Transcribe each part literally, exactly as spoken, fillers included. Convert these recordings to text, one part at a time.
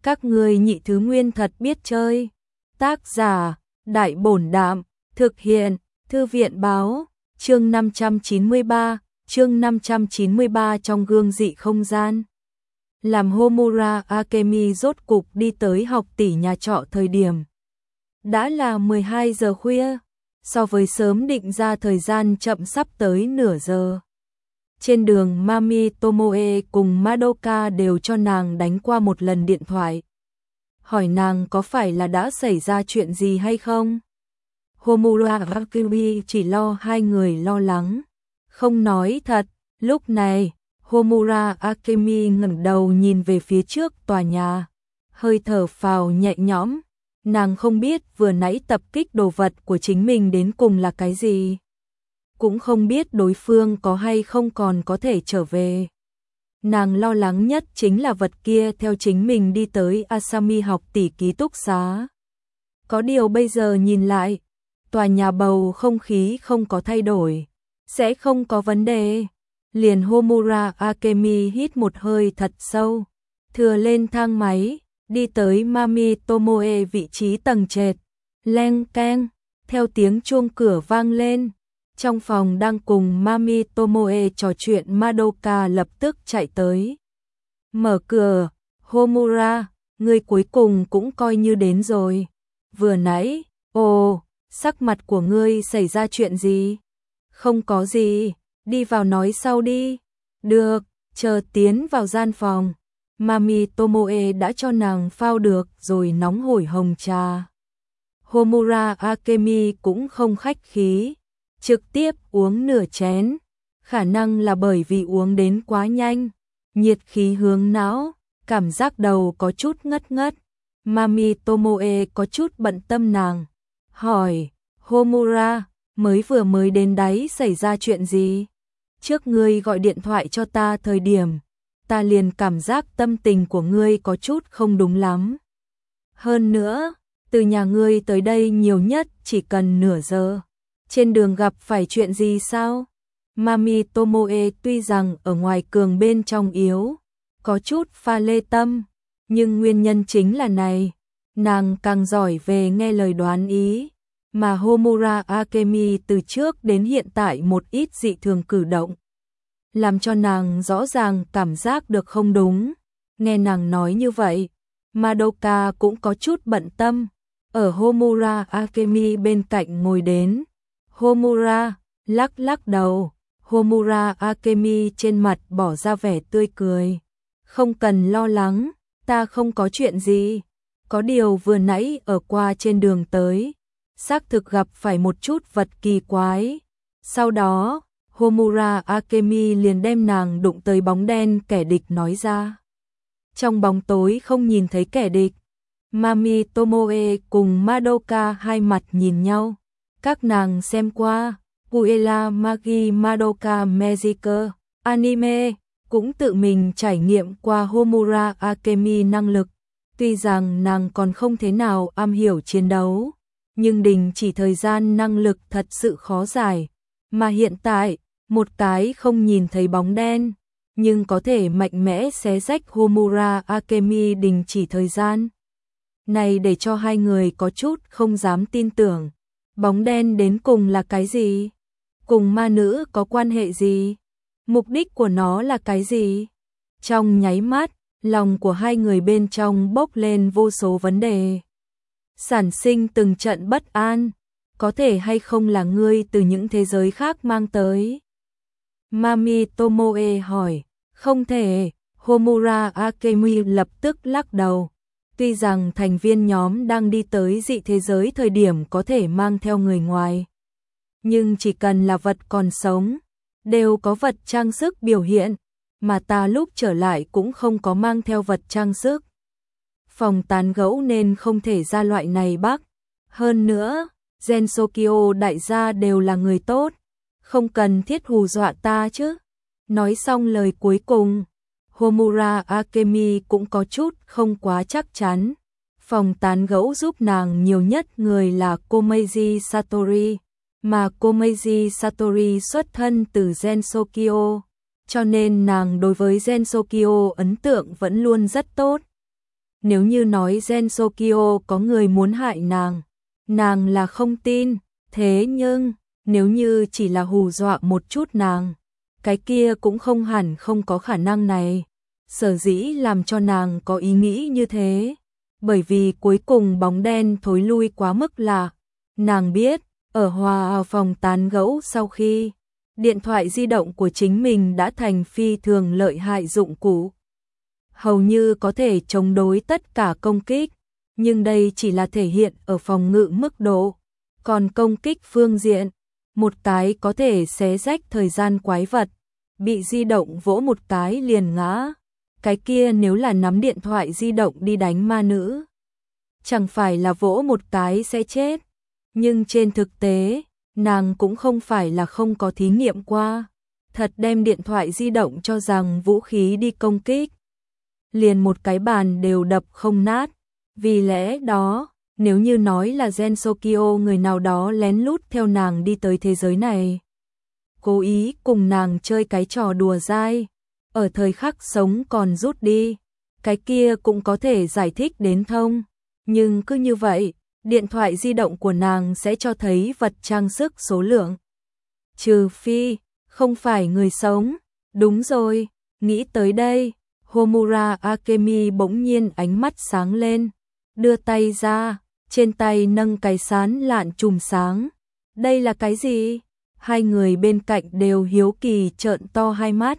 Các ngươi nhị thứ nguyên thật biết chơi. Tác giả, Đại Bổn Đạm, thực hiện, Thư viện Báo, chương năm trăm chín mươi ba, chương năm trăm chín mươi ba trong gương dị không gian. Làm Homura Akemi rốt cục đi tới học tỷ nhà trọ thời điểm. Đã là mười hai giờ khuya, so với sớm định ra thời gian chậm sắp tới nửa giờ. Trên đường Mami Tomoe cùng Madoka đều cho nàng đánh qua một lần điện thoại. Hỏi nàng có phải là đã xảy ra chuyện gì hay không? Homura Akemi chỉ lo hai người lo lắng, không nói thật. Lúc này, Homura Akemi ngẩng đầu nhìn về phía trước tòa nhà, hơi thở phào nhẹ nhõm. Nàng không biết vừa nãy tập kích đồ vật của chính mình đến cùng là cái gì. Cũng không biết đối phương có hay không còn có thể trở về. Nàng lo lắng nhất chính là vật kia theo chính mình đi tới Asami học tỷ ký túc xá. Có điều bây giờ nhìn lại, tòa nhà bầu không khí không có thay đổi, sẽ không có vấn đề. Liền Homura Akemi hít một hơi thật sâu, thừa lên thang máy, đi tới Mami Tomoe vị trí tầng trệt. Leng keng, theo tiếng chuông cửa vang lên. Trong phòng đang cùng Mami Tomoe trò chuyện Madoka lập tức chạy tới. Mở cửa, Homura, người cuối cùng cũng coi như đến rồi. Vừa nãy, ồ, sắc mặt của ngươi xảy ra chuyện gì? Không có gì, đi vào nói sau đi. Được, chờ tiến vào gian phòng. Mami Tomoe đã cho nàng phao được rồi nóng hổi hồng trà. Homura Akemi cũng không khách khí, trực tiếp uống nửa chén. Khả năng là bởi vì uống đến quá nhanh, nhiệt khí hướng não, cảm giác đầu có chút ngất ngất. Mami Tomoe có chút bận tâm nàng, hỏi, Homura, mới vừa mới đến đấy xảy ra chuyện gì? Trước ngươi gọi điện thoại cho ta thời điểm, ta liền cảm giác tâm tình của ngươi có chút không đúng lắm. Hơn nữa, từ nhà ngươi tới đây nhiều nhất chỉ cần nửa giờ. Trên đường gặp phải chuyện gì sao? Mami Tomoe tuy rằng ở ngoài cường bên trong yếu, có chút pha lê tâm, nhưng nguyên nhân chính là này. Nàng càng giỏi về nghe lời đoán ý, mà Homura Akemi từ trước đến hiện tại một ít dị thường cử động, làm cho nàng rõ ràng cảm giác được không đúng. Nghe nàng nói như vậy, Madoka cũng có chút bận tâm, ở Homura Akemi bên cạnh ngồi đến. Homura, lắc lắc đầu. Homura Akemi trên mặt bỏ ra vẻ tươi cười. Không cần lo lắng, ta không có chuyện gì. Có điều vừa nãy ở qua trên đường tới, xác thực gặp phải một chút vật kỳ quái. Sau đó, Homura Akemi liền đem nàng đụng tới bóng đen kẻ địch nói ra. Trong bóng tối không nhìn thấy kẻ địch. Mami Tomoe cùng Madoka hai mặt nhìn nhau. Các nàng xem qua Puella Magi Madoka Magic anime, cũng tự mình trải nghiệm qua Homura Akemi năng lực. Tuy rằng nàng còn không thế nào am hiểu chiến đấu, nhưng đình chỉ thời gian năng lực thật sự khó giải. Mà hiện tại, một cái không nhìn thấy bóng đen, nhưng có thể mạnh mẽ xé rách Homura Akemi đình chỉ thời gian. Này để cho hai người có chút không dám tin tưởng. Bóng đen đến cùng là cái gì? Cùng ma nữ có quan hệ gì? Mục đích của nó là cái gì? Trong nháy mắt, lòng của hai người bên trong bốc lên vô số vấn đề. Sản sinh từng trận bất an. Có thể hay không là ngươi từ những thế giới khác mang tới? Mami Tomoe hỏi. Không thể. Homura Akemi lập tức lắc đầu. Tuy rằng thành viên nhóm đang đi tới dị thế giới thời điểm có thể mang theo người ngoài, nhưng chỉ cần là vật còn sống, đều có vật trang sức biểu hiện, mà ta lúc trở lại cũng không có mang theo vật trang sức. Phòng tán gẫu nên không thể ra loại này bác. Hơn nữa, Gensokyo đại gia đều là người tốt, không cần thiết hù dọa ta chứ. Nói xong lời cuối cùng, Homura Akemi cũng có chút không quá chắc chắn. Phòng tán gẫu giúp nàng nhiều nhất người là Komeiji Satori, mà Komeiji Satori xuất thân từ Gensokyo, cho nên nàng đối với Gensokyo ấn tượng vẫn luôn rất tốt. Nếu như nói Gensokyo có người muốn hại nàng, nàng là không tin, thế nhưng nếu như chỉ là hù dọa một chút nàng, cái kia cũng không hẳn không có khả năng này. Sở dĩ làm cho nàng có ý nghĩ như thế, bởi vì cuối cùng bóng đen thối lui quá mức lạ. Nàng biết, ở hòa phòng tán gẫu sau khi, điện thoại di động của chính mình đã thành phi thường lợi hại dụng cụ, hầu như có thể chống đối tất cả công kích, nhưng đây chỉ là thể hiện ở phòng ngự mức độ, còn công kích phương diện, một cái có thể xé rách thời gian quái vật, bị di động vỗ một cái liền ngã, cái kia nếu là nắm điện thoại di động đi đánh ma nữ, chẳng phải là vỗ một cái sẽ chết, nhưng trên thực tế, nàng cũng không phải là không có thí nghiệm qua, thật đem điện thoại di động cho rằng vũ khí đi công kích, liền một cái bàn đều đập không nát, vì lẽ đó, nếu như nói là Gensokyo người nào đó lén lút theo nàng đi tới thế giới này, cố ý cùng nàng chơi cái trò đùa dai, ở thời khắc sống còn rút đi, cái kia cũng có thể giải thích đến thông, nhưng cứ như vậy, điện thoại di động của nàng sẽ cho thấy vật trang sức số lượng. Trừ phi, không phải người sống, đúng rồi, nghĩ tới đây, Homura Akemi bỗng nhiên ánh mắt sáng lên, đưa tay ra, trên tay nâng cái sán lạn chùm sáng. Đây là cái gì? Hai người bên cạnh đều hiếu kỳ trợn to hai mắt,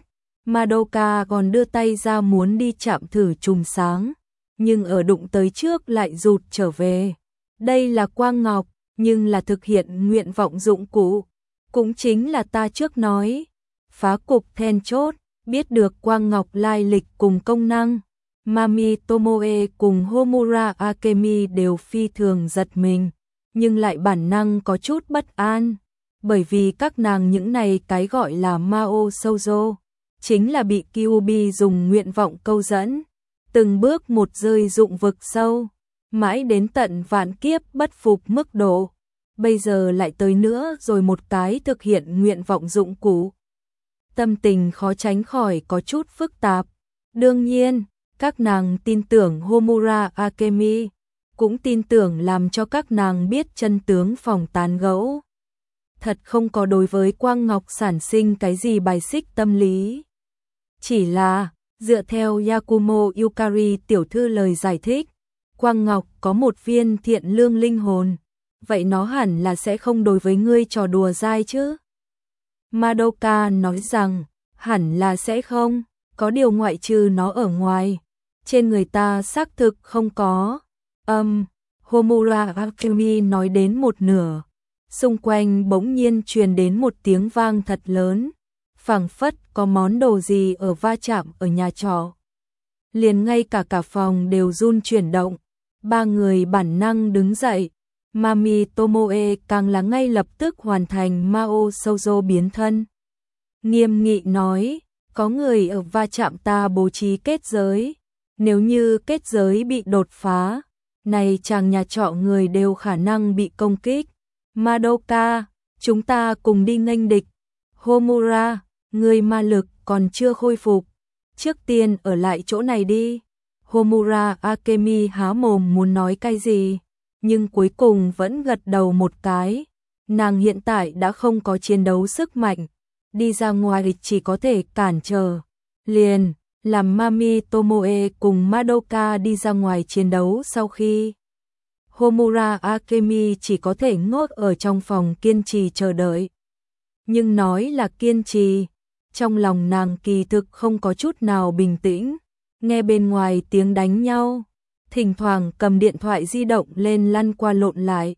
Madoka còn đưa tay ra muốn đi chạm thử chùm sáng, nhưng ở đụng tới trước lại rụt trở về. Đây là quang ngọc, nhưng là thực hiện nguyện vọng dụng cụ, cũng chính là ta trước nói, phá cục then chốt, biết được quang ngọc lai lịch cùng công năng. Mami Tomoe cùng Homura Akemi đều phi thường giật mình, nhưng lại bản năng có chút bất an, bởi vì các nàng những này cái gọi là Mao Shoujo, chính là bị Kyuubi dùng nguyện vọng câu dẫn, từng bước một rơi dụng vực sâu, mãi đến tận vạn kiếp bất phục mức độ, bây giờ lại tới nữa rồi một cái thực hiện nguyện vọng dụng cụ. Tâm tình khó tránh khỏi có chút phức tạp, đương nhiên, các nàng tin tưởng Homura Akemi, cũng tin tưởng làm cho các nàng biết chân tướng phòng tán gẫu. Thật không có đối với Quang Ngọc sản sinh cái gì bài xích tâm lý. Chỉ là, dựa theo Yakumo Yukari tiểu thư lời giải thích, Quang Ngọc có một viên thiện lương linh hồn, vậy nó hẳn là sẽ không đối với ngươi trò đùa dai chứ. Madoka nói rằng, hẳn là sẽ không, có điều ngoại trừ nó ở ngoài, trên người ta xác thực không có. Âm, um, Homura Akemi nói đến một nửa, xung quanh bỗng nhiên truyền đến một tiếng vang thật lớn, phảng phất có món đồ gì ở va chạm ở nhà trọ. Liền ngay cả cả phòng đều run chuyển động, ba người bản năng đứng dậy, Mami Tomoe càng là ngay lập tức hoàn thành Mao Shoujo biến thân. Nghiêm nghị nói, có người ở va chạm ta bố trí kết giới, nếu như kết giới bị đột phá, này chàng nhà trọ người đều khả năng bị công kích. Madoka, chúng ta cùng đi nghênh địch. Homura, người ma lực còn chưa khôi phục, trước tiên ở lại chỗ này đi. Homura Akemi há mồm muốn nói cái gì, nhưng cuối cùng vẫn gật đầu một cái. Nàng hiện tại đã không có chiến đấu sức mạnh, đi ra ngoài chỉ có thể cản trở. Liền, làm Mami Tomoe cùng Madoka đi ra ngoài chiến đấu sau khi Homura Akemi chỉ có thể ngốc ở trong phòng kiên trì chờ đợi. Nhưng nói là kiên trì, trong lòng nàng kỳ thực không có chút nào bình tĩnh, nghe bên ngoài tiếng đánh nhau, thỉnh thoảng cầm điện thoại di động lên lăn qua lộn lại.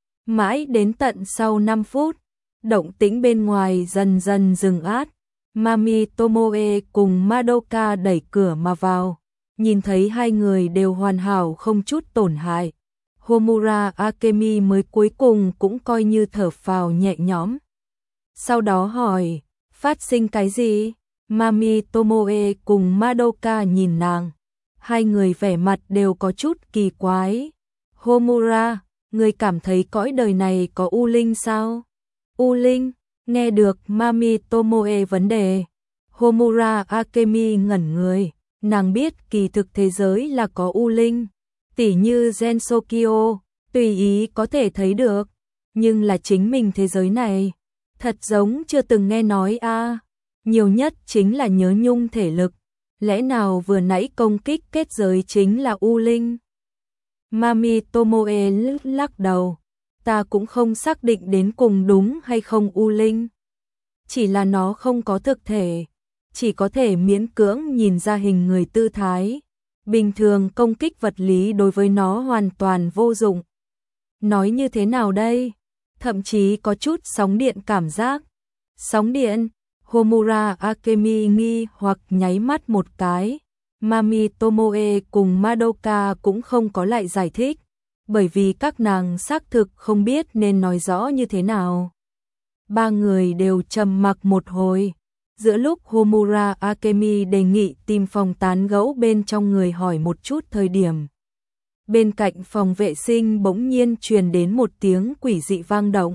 Mãi đến tận sau năm phút, động tĩnh bên ngoài dần dần dừng át, Mami Tomoe cùng Madoka đẩy cửa mà vào, nhìn thấy hai người đều hoàn hảo không chút tổn hại. Homura Akemi mới cuối cùng cũng coi như thở phào nhẹ nhõm. Sau đó hỏi, phát sinh cái gì? Mami Tomoe cùng Madoka nhìn nàng, hai người vẻ mặt đều có chút kỳ quái. Homura, người cảm thấy cõi đời này có U Linh sao? U Linh, nghe được Mami Tomoe vấn đề, Homura Akemi ngẩn người, Nàng biết kỳ thực thế giới là có u linh, tỉ như Gensokyo, tùy ý có thể thấy được, nhưng là chính mình thế giới này, thật giống chưa từng nghe nói a. Nhiều nhất chính là nhớ nhung thể lực, lẽ nào vừa nãy công kích kết giới chính là u linh? Mami Tomoe lắc đầu, ta cũng không xác định đến cùng đúng hay không u linh. Chỉ là nó không có thực thể, chỉ có thể miễn cưỡng nhìn ra hình người tư thái. Bình thường công kích vật lý đối với nó hoàn toàn vô dụng. Nói như thế nào đây? Thậm chí có chút sóng điện cảm giác. Sóng điện? Homura Akemi nghi hoặc nháy mắt một cái. Mami Tomoe cùng Madoka cũng không có lại giải thích, bởi vì các nàng xác thực không biết nên nói rõ như thế nào. Ba người đều trầm mặc một hồi. Giữa lúc Homura Akemi đề nghị tìm phòng tán gẫu bên trong người hỏi một chút thời điểm, bên cạnh phòng vệ sinh bỗng nhiên truyền đến một tiếng quỷ dị vang động.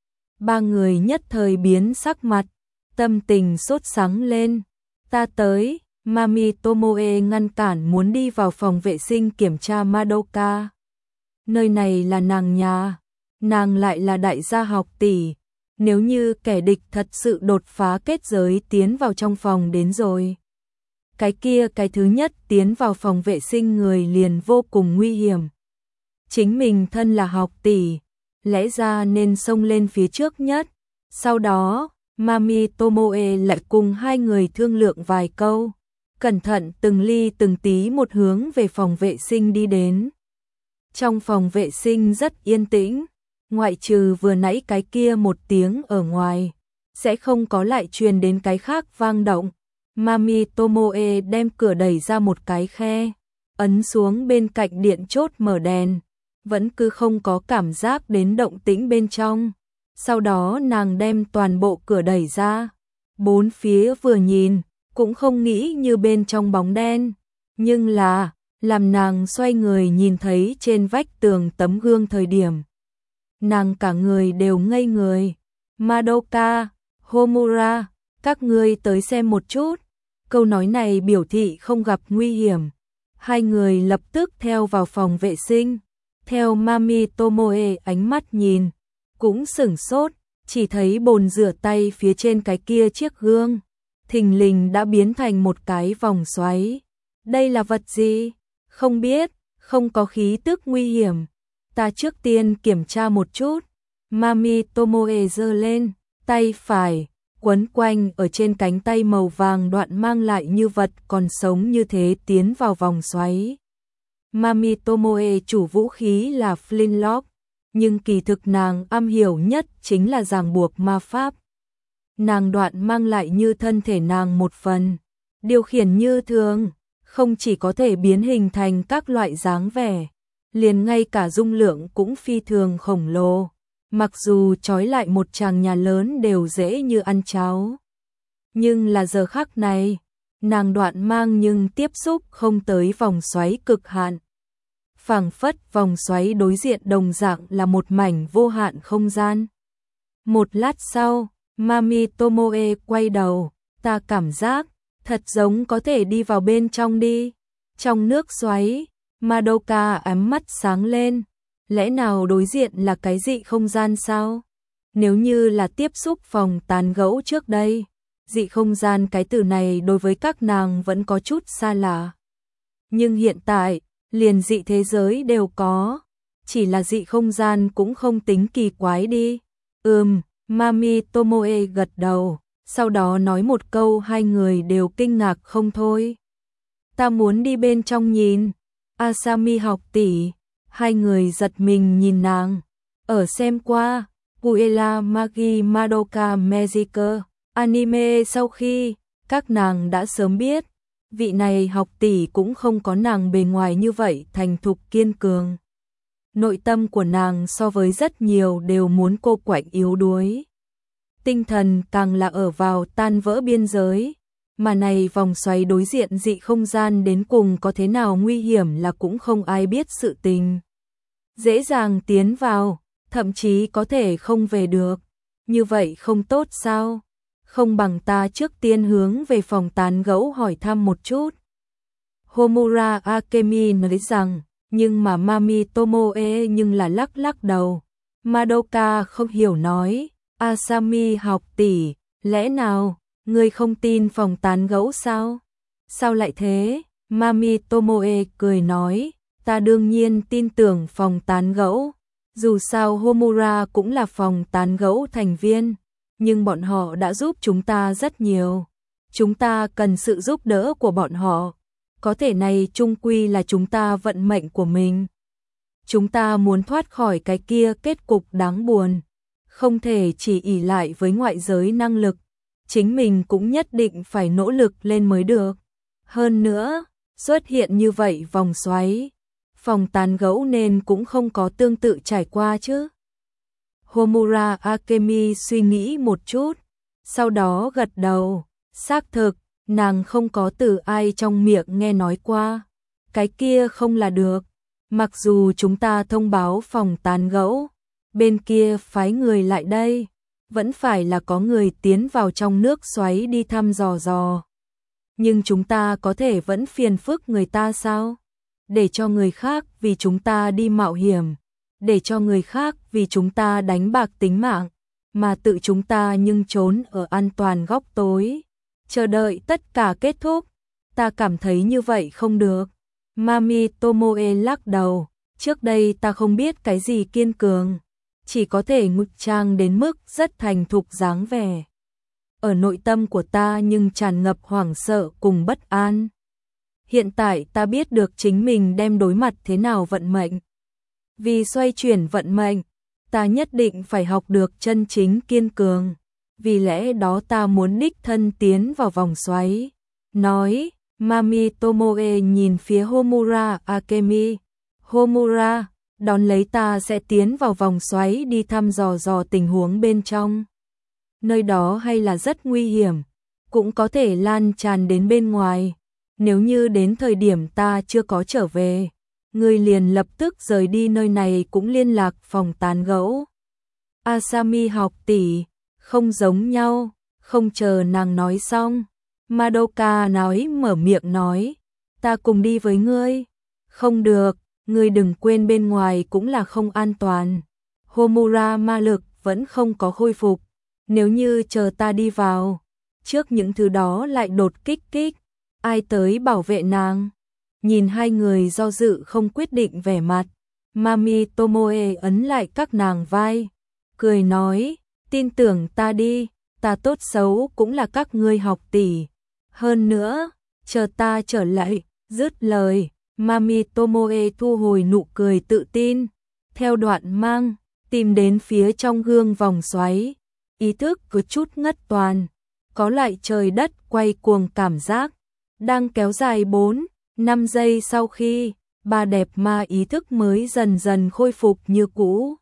Ba người nhất thời biến sắc mặt, tâm tình sốt sắng lên. Ta tới. Mami Tomoe ngăn cản muốn đi vào phòng vệ sinh kiểm tra Madoka. Nơi này là nàng nhà, nàng lại là đại gia học tỷ. Nếu như kẻ địch thật sự đột phá kết giới tiến vào trong phòng đến rồi, cái kia cái thứ nhất tiến vào phòng vệ sinh người liền vô cùng nguy hiểm. Chính mình thân là học tỷ, lẽ ra nên xông lên phía trước nhất. Sau đó, Mami Tomoe lại cùng hai người thương lượng vài câu, cẩn thận từng ly từng tí một hướng về phòng vệ sinh đi đến. Trong phòng vệ sinh rất yên tĩnh, ngoại trừ vừa nãy cái kia một tiếng ở ngoài, sẽ không có lại truyền đến cái khác vang động. Mami Tomoe đem cửa đẩy ra một cái khe, ấn xuống bên cạnh điện chốt mở đèn, vẫn cứ không có cảm giác đến động tĩnh bên trong. Sau đó nàng đem toàn bộ cửa đẩy ra, bốn phía vừa nhìn, cũng không nghĩ như bên trong bóng đen, nhưng là, làm nàng xoay người nhìn thấy trên vách tường tấm gương thời điểm. Nàng cả người đều ngây người. Madoka, Homura, các ngươi tới xem một chút. Câu nói này biểu thị không gặp nguy hiểm. Hai người lập tức theo vào phòng vệ sinh. Theo Mami Tomoe ánh mắt nhìn, cũng sửng sốt, chỉ thấy bồn rửa tay phía trên cái kia chiếc gương, thình lình đã biến thành một cái vòng xoáy. Đây là vật gì? Không biết, không có khí tức nguy hiểm. Ta trước tiên kiểm tra một chút. Mami Tomoe giơ lên, tay phải, quấn quanh ở trên cánh tay màu vàng đoạn mang lại như vật còn sống như thế tiến vào vòng xoáy. Mami Tomoe chủ vũ khí là Flintlock, nhưng kỳ thực nàng am hiểu nhất chính là ràng buộc ma pháp. Nàng đoạn mang lại như thân thể nàng một phần, điều khiển như thường, không chỉ có thể biến hình thành các loại dáng vẻ, liền ngay cả dung lượng cũng phi thường khổng lồ, mặc dù trói lại một tràng nhà lớn đều dễ như ăn cháo. Nhưng là giờ khắc này, nàng đoạn mang nhưng tiếp xúc không tới vòng xoáy cực hạn. Phảng phất vòng xoáy đối diện đồng dạng là một mảnh vô hạn không gian. Một lát sau, Mami Tomoe quay đầu, ta cảm giác, thật giống có thể đi vào bên trong đi. Trong nước xoáy, Madoka ấm mắt sáng lên, lẽ nào đối diện là cái dị không gian sao? Nếu như là tiếp xúc phòng tán gẫu trước đây, dị không gian cái từ này đối với các nàng vẫn có chút xa lạ. Nhưng hiện tại, liền dị thế giới đều có, chỉ là dị không gian cũng không tính kỳ quái đi. Ừm, Mami Tomoe gật đầu, sau đó nói một câu hai người đều kinh ngạc không thôi. Ta muốn đi bên trong nhìn. Asami học tỷ, hai người giật mình nhìn nàng. Ở xem qua, Puella Magi Madoka Magica, anime sau khi, các nàng đã sớm biết, vị này học tỷ cũng không có nàng bề ngoài như vậy thành thục kiên cường. Nội tâm của nàng so với rất nhiều đều muốn cô quạnh yếu đuối. Tinh thần càng là ở vào tan vỡ biên giới, mà này vòng xoáy đối diện dị không gian đến cùng có thế nào nguy hiểm là cũng không ai biết sự tình. Dễ dàng tiến vào, thậm chí có thể không về được, như vậy không tốt sao? Không bằng ta trước tiên hướng về phòng tán gẫu hỏi thăm một chút. Homura Akemi nói rằng, nhưng mà Mami Tomoe nhưng là lắc lắc đầu. Madoka không hiểu nói, Asami học tỷ, lẽ nào, ngươi không tin phòng tán gẫu sao? Sao lại thế? Mami Tomoe cười nói, ta đương nhiên tin tưởng phòng tán gẫu. Dù sao Homura cũng là phòng tán gẫu thành viên, nhưng bọn họ đã giúp chúng ta rất nhiều. Chúng ta cần sự giúp đỡ của bọn họ. Có thể này chung quy là chúng ta vận mệnh của mình. Chúng ta muốn thoát khỏi cái kia kết cục đáng buồn. Không thể chỉ ỷ lại với ngoại giới năng lực. Chính mình cũng nhất định phải nỗ lực lên mới được. Hơn nữa, xuất hiện như vậy vòng xoáy. Phòng tán gẫu nên cũng không có tương tự trải qua chứ. Homura Akemi suy nghĩ một chút. Sau đó gật đầu. Xác thực, nàng không có từ ai trong miệng nghe nói qua. Cái kia không là được. Mặc dù chúng ta thông báo phòng tán gẫu, bên kia phái người lại đây, vẫn phải là có người tiến vào trong nước xoáy đi thăm dò dò. Nhưng chúng ta có thể vẫn phiền phức người ta sao? Để cho người khác vì chúng ta đi mạo hiểm, để cho người khác vì chúng ta đánh bạc tính mạng, mà tự chúng ta nhưng trốn ở an toàn góc tối, chờ đợi tất cả kết thúc. Ta cảm thấy như vậy không được. Mami Tomoe lắc đầu, trước đây ta không biết cái gì kiên cường, chỉ có thể ngụy trang đến mức rất thành thục dáng vẻ. Ở nội tâm của ta nhưng tràn ngập hoảng sợ cùng bất an. Hiện tại ta biết được chính mình đem đối mặt thế nào vận mệnh. Vì xoay chuyển vận mệnh, ta nhất định phải học được chân chính kiên cường. Vì lẽ đó ta muốn đích thân tiến vào vòng xoáy. Nói, Mami Tomoe nhìn phía Homura Akemi. Homura, đón lấy ta sẽ tiến vào vòng xoáy đi thăm dò dò tình huống bên trong. Nơi đó hay là rất nguy hiểm, cũng có thể lan tràn đến bên ngoài. Nếu như đến thời điểm ta chưa có trở về, ngươi liền lập tức rời đi nơi này cũng liên lạc phòng tán gẫu. Asami học tỷ, không giống nhau, không chờ nàng nói xong. Madoka nói mở miệng nói, ta cùng đi với ngươi. Không được, ngươi đừng quên bên ngoài cũng là không an toàn. Homura ma lực vẫn không có khôi phục. Nếu như chờ ta đi vào, trước những thứ đó lại đột kích kích, ai tới bảo vệ nàng? Nhìn hai người do dự không quyết định vẻ mặt, Mami Tomoe ấn lại các nàng vai, cười nói, tin tưởng ta đi, ta tốt xấu cũng là các ngươi học tỷ. Hơn nữa, chờ ta trở lại, dứt lời, Mami Tomoe thu hồi nụ cười tự tin, theo đoạn mang, tìm đến phía trong gương vòng xoáy. Ý thức cứ chút ngất toàn, có lại trời đất quay cuồng cảm giác, đang kéo dài bốn, năm giây sau khi, bà đẹp ma ý thức mới dần dần khôi phục như cũ.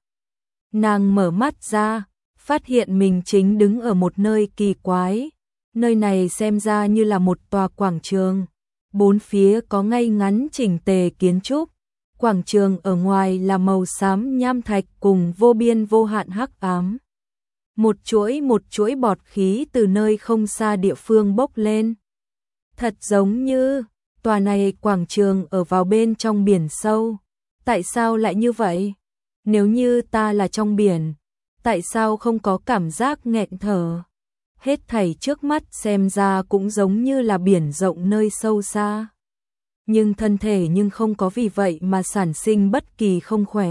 Nàng mở mắt ra, phát hiện mình chính đứng ở một nơi kỳ quái, nơi này xem ra như là một tòa quảng trường, bốn phía có ngay ngắn chỉnh tề kiến trúc, quảng trường ở ngoài là màu xám nham thạch cùng vô biên vô hạn hắc ám. Một chuỗi một chuỗi bọt khí từ nơi không xa địa phương bốc lên. Thật giống như, tòa này quảng trường ở vào bên trong biển sâu. Tại sao lại như vậy? Nếu như ta là trong biển, tại sao không có cảm giác nghẹn thở? Hết thảy trước mắt xem ra cũng giống như là biển rộng nơi sâu xa. Nhưng thân thể nhưng không có vì vậy mà sản sinh bất kỳ không khỏe.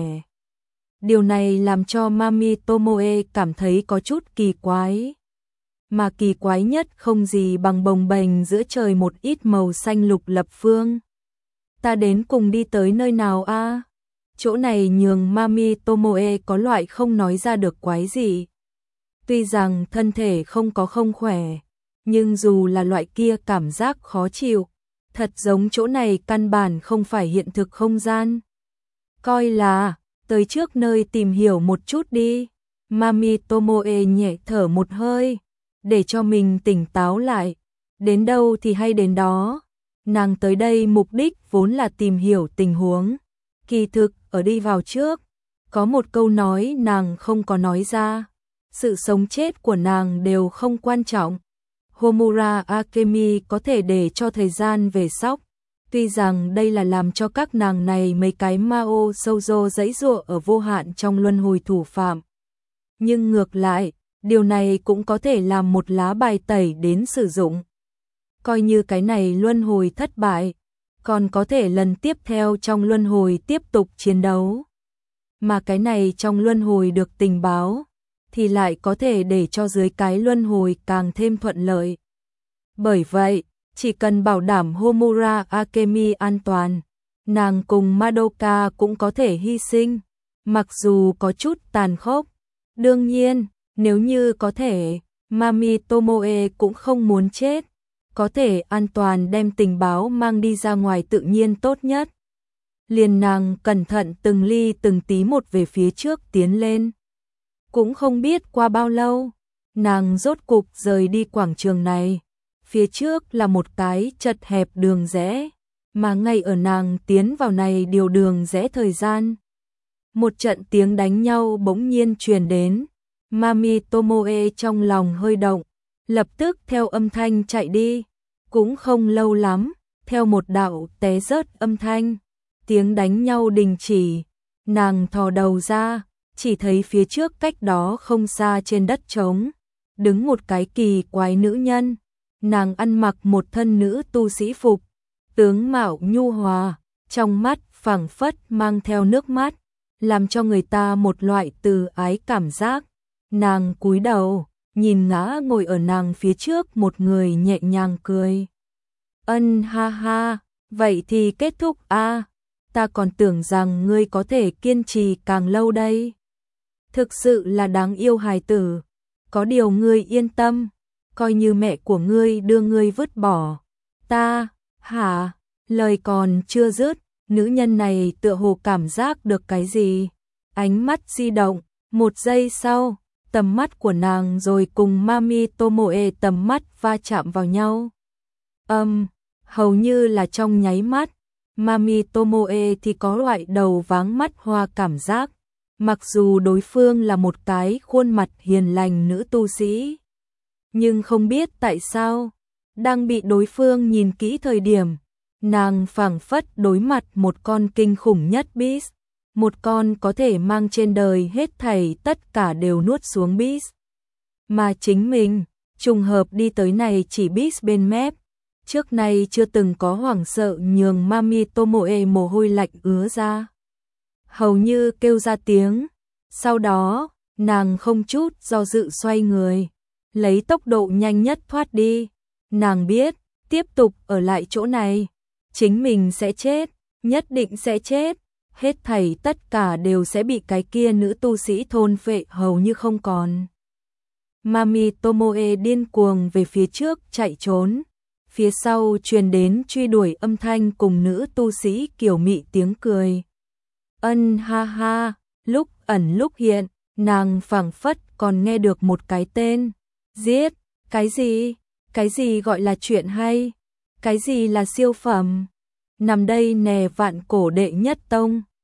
Điều này làm cho Mami Tomoe cảm thấy có chút kỳ quái. Mà kỳ quái nhất không gì bằng bồng bềnh giữa trời một ít màu xanh lục lập phương. Ta đến cùng đi tới nơi nào a? À? Chỗ này nhường Mami Tomoe có loại không nói ra được quái gì. Tuy rằng thân thể không có không khỏe, nhưng dù là loại kia cảm giác khó chịu, thật giống chỗ này căn bản không phải hiện thực không gian. Coi là tới trước nơi tìm hiểu một chút đi. Mami Tomoe nhẹ thở một hơi, để cho mình tỉnh táo lại. Đến đâu thì hay đến đó. Nàng tới đây mục đích vốn là tìm hiểu tình huống. Kỳ thực, ở đi vào trước, có một câu nói nàng không có nói ra. Sự sống chết của nàng đều không quan trọng. Homura Akemi có thể để cho thời gian về sóc, Tuy rằng đây là làm cho các nàng này mấy cái Mao Shoujo giãy giụa ở vô hạn trong luân hồi thủ phạm. Nhưng ngược lại, điều này cũng có thể làm một lá bài tẩy đến sử dụng. Coi như cái này luân hồi thất bại, còn có thể lần tiếp theo trong luân hồi tiếp tục chiến đấu. Mà cái này trong luân hồi được tình báo, thì lại có thể để cho dưới cái luân hồi càng thêm thuận lợi. Bởi vậy, chỉ cần bảo đảm Homura Akemi an toàn, nàng cùng Madoka cũng có thể hy sinh, mặc dù có chút tàn khốc. Đương nhiên, nếu như có thể, Mami Tomoe cũng không muốn chết, có thể an toàn đem tình báo mang đi ra ngoài tự nhiên tốt nhất. Liền nàng cẩn thận từng ly từng tí một về phía trước tiến lên. Cũng không biết qua bao lâu, nàng rốt cục rời đi quảng trường này. Phía trước là một cái chật hẹp đường rẽ, mà ngay ở nàng tiến vào này điều đường rẽ thời gian. Một trận tiếng đánh nhau bỗng nhiên truyền đến, Mami Tomoe trong lòng hơi động, lập tức theo âm thanh chạy đi. Cũng không lâu lắm, theo một đạo té rớt âm thanh, tiếng đánh nhau đình chỉ, nàng thò đầu ra, chỉ thấy phía trước cách đó không xa trên đất trống, đứng một cái kỳ quái nữ nhân. Nàng ăn mặc một thân nữ tu sĩ phục, tướng mạo nhu hòa, trong mắt phảng phất mang theo nước mắt, làm cho người ta một loại từ ái cảm giác. Nàng cúi đầu, nhìn ngã ngồi ở nàng phía trước một người nhẹ nhàng cười. Ân ha ha, vậy thì kết thúc a, ta còn tưởng rằng ngươi có thể kiên trì càng lâu đây. Thực sự là đáng yêu hài tử, có điều ngươi yên tâm, coi như mẹ của ngươi đưa ngươi vứt bỏ. Ta, hả? Lời còn chưa dứt, nữ nhân này tựa hồ cảm giác được cái gì. Ánh mắt di động, một giây sau, tầm mắt của nàng rồi cùng Mami Tomoe tầm mắt va chạm vào nhau. Âm, um, hầu như là trong nháy mắt, Mami Tomoe thì có loại đầu váng mắt hoa cảm giác. Mặc dù đối phương là một cái khuôn mặt hiền lành nữ tu sĩ, nhưng không biết tại sao, đang bị đối phương nhìn kỹ thời điểm, nàng phảng phất đối mặt một con kinh khủng nhất beast, một con có thể mang trên đời hết thảy tất cả đều nuốt xuống beast. Mà chính mình, trùng hợp đi tới này chỉ beast bên mép, trước nay chưa từng có hoảng sợ nhường Mami Tomoe mồ hôi lạnh ứa ra. Hầu như kêu ra tiếng, sau đó, nàng không chút do dự xoay người, lấy tốc độ nhanh nhất thoát đi. Nàng biết, tiếp tục ở lại chỗ này, chính mình sẽ chết, nhất định sẽ chết, hết thảy tất cả đều sẽ bị cái kia nữ tu sĩ thôn phệ hầu như không còn. Mami Tomoe điên cuồng về phía trước chạy trốn, phía sau truyền đến truy đuổi âm thanh cùng nữ tu sĩ kiểu mị tiếng cười. Ân ha ha, lúc ẩn lúc hiện, nàng phảng phất còn nghe được một cái tên. Giết, cái gì? Cái gì gọi là chuyện hay? Cái gì là siêu phẩm? Nằm đây nè vạn cổ đệ nhất tông.